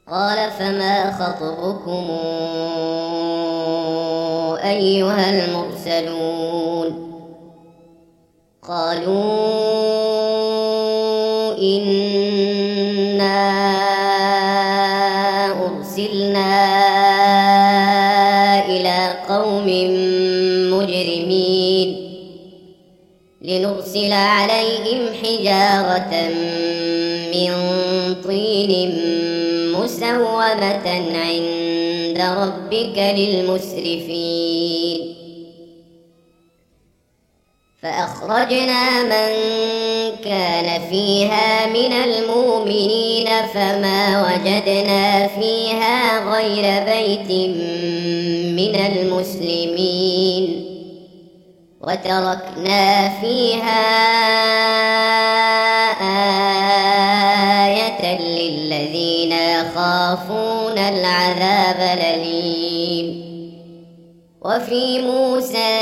قال فما خطبكم أيها المرسلون قالوا إنا أرسلنا إلى قوم مجرمين لنرسل عليهم حجارة من طين مسومة عند ربك للمسرفين فأخرجنا من كان فيها من المؤمنين فما وجدنا فيها غير بيت من المسلمين وتركنا فيها آية للذين يخافون العذاب الأليم وفي موسى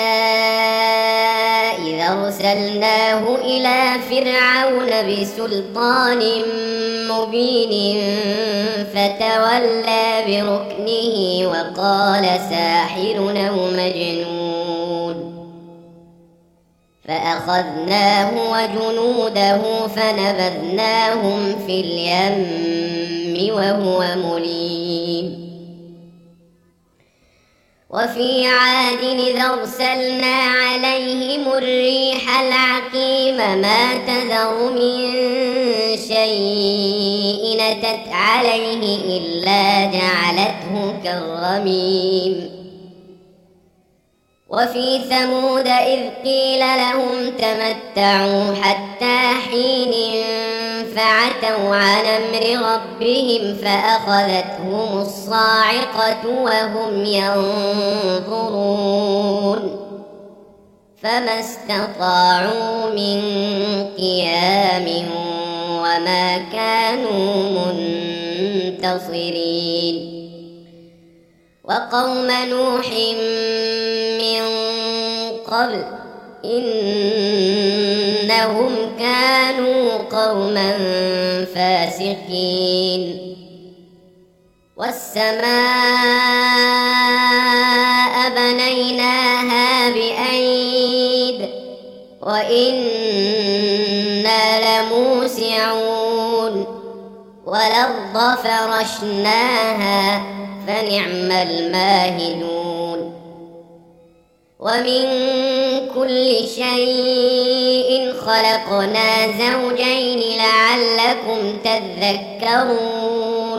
إذا أرسلناه إلى فرعون بسلطان مبين فتولى بركنه وقال ساحر أو مجنون فأخذناه وجنوده فنبذناهم في اليم وهو مليم وفي عاد إذ أرسلنا عليهم الريح العقيم ما تذر من شيء أتت عليه إلا جعلته كالرميم وفي ثمود إذ قيل لهم تمتعوا حتى حين فعتوا عن أمر ربهم فأخذتهم الصاعقة وهم ينظرون فما استطاعوا من قيام وما كانوا منتصرين وقوم نوح من قبل إنهم كانوا قوما فاسقين والسماء بنيناها بأيد وإنا لموسعون والأرض فرشناها فنعم الماهدون ومن كل شيء خلقنا زوجين لعلكم تذكرون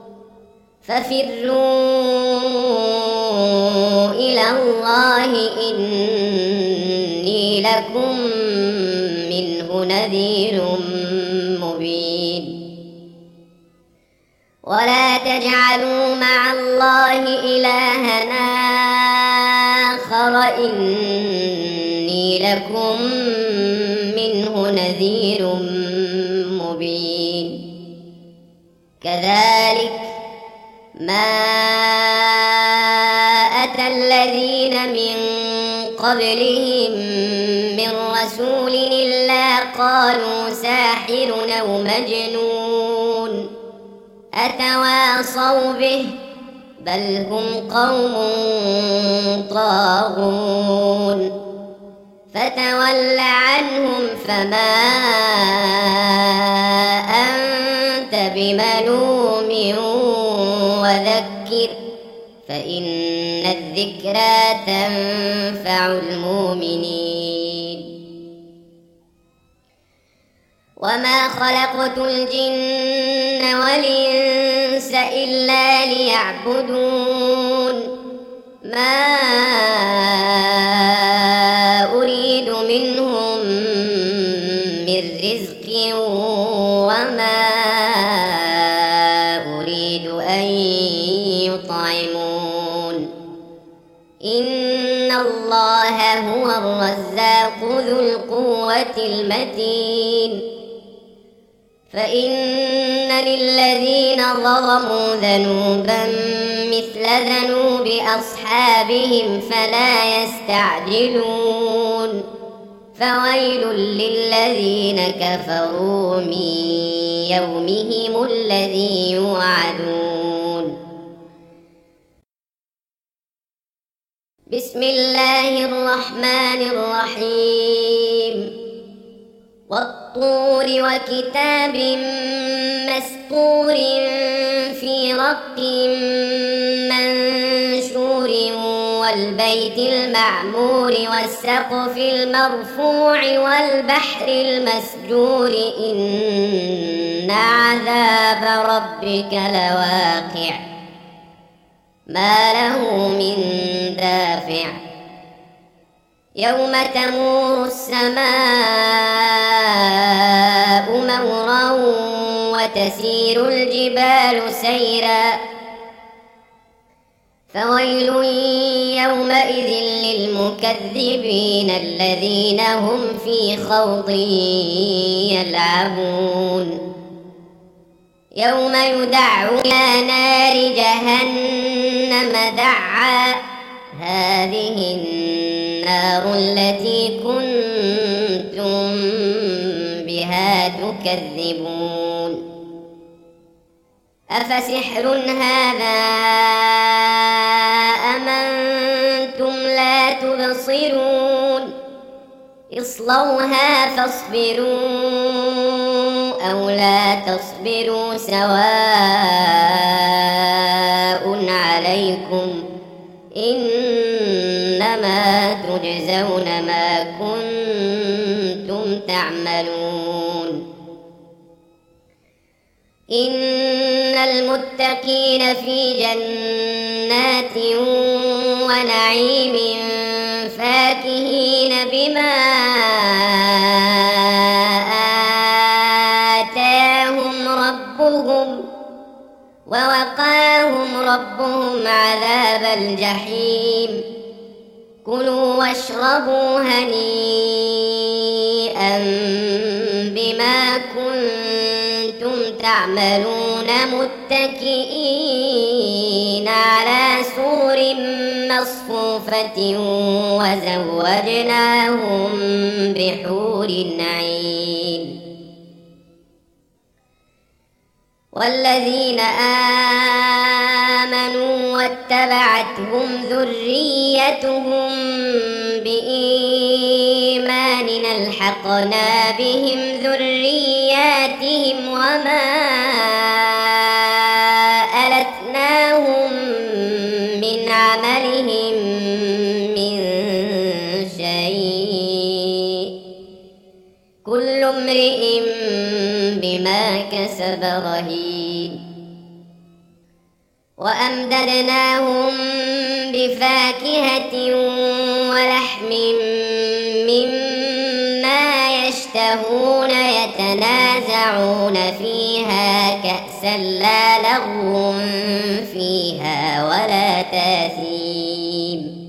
ففروا إلى الله إني لكم منه نذير مبين ولا تجعلوا مع الله إلهًا آخر إني لكم منه نذير مبين كذلك ما أتى الذين من قبلهم من رسول إلا قالوا ساحر أو مجنون أتواصوا به بل هم قوم طاغون فتول عنهم فما أنت بملوم وذكر فإن الذكرى تنفع المؤمنين وما خلقت الجن والإنس إلا ليعبدون ما أريد منهم من رزق وما أريد أن يطعمون إن الله هو الرزاق ذو القوة المتين فإن للذين ظلموا ذنوبا مثل ذنوب أصحابهم فلا يستعجلون فويل للذين كفروا من يومهم الذي يوعدون. بسم الله الرحمن الرحيم. والطور وكتاب مسطور في رق منشور والبيت المعمور والسقف المرفوع والبحر المسجور إن عذاب ربك لواقع ما له من دافع يوم تمور السماء مورا وتسير الجبال سيرا فويل يومئذ للمكذبين الذين هم في خوض يلعبون. يوم يدعون إلى نار جهنم دعا هذه النار التي كنتم بها تكذبون. أفسحر هذا أم أنتم لا تبصرون اصلوها فاصبروا أو لا تصبروا سواء عليكم إنما تجزون ما كنتم تعملون. إن المتقين في جنات ونعيم فاكهين بما آتاهم ربهم ووقاهم ربهم عذاب الجحيم. كلوا واشربوا هنيئا بما كنتم تعملون متكئين على سرر مصفوفة وزوجناهم بحور عين. والذين آمنوا واتبعتهم ذريتهم بإيمان ألحقنا بهم ذرياتهم وما ألتناهم من عملهم من شيء كل امرئ بما كسب رهين. وأمددناهم بفاكهة ولحم مما يشتهون يتنازعون فيها كأسا لا لغو فيها ولا تاثيم.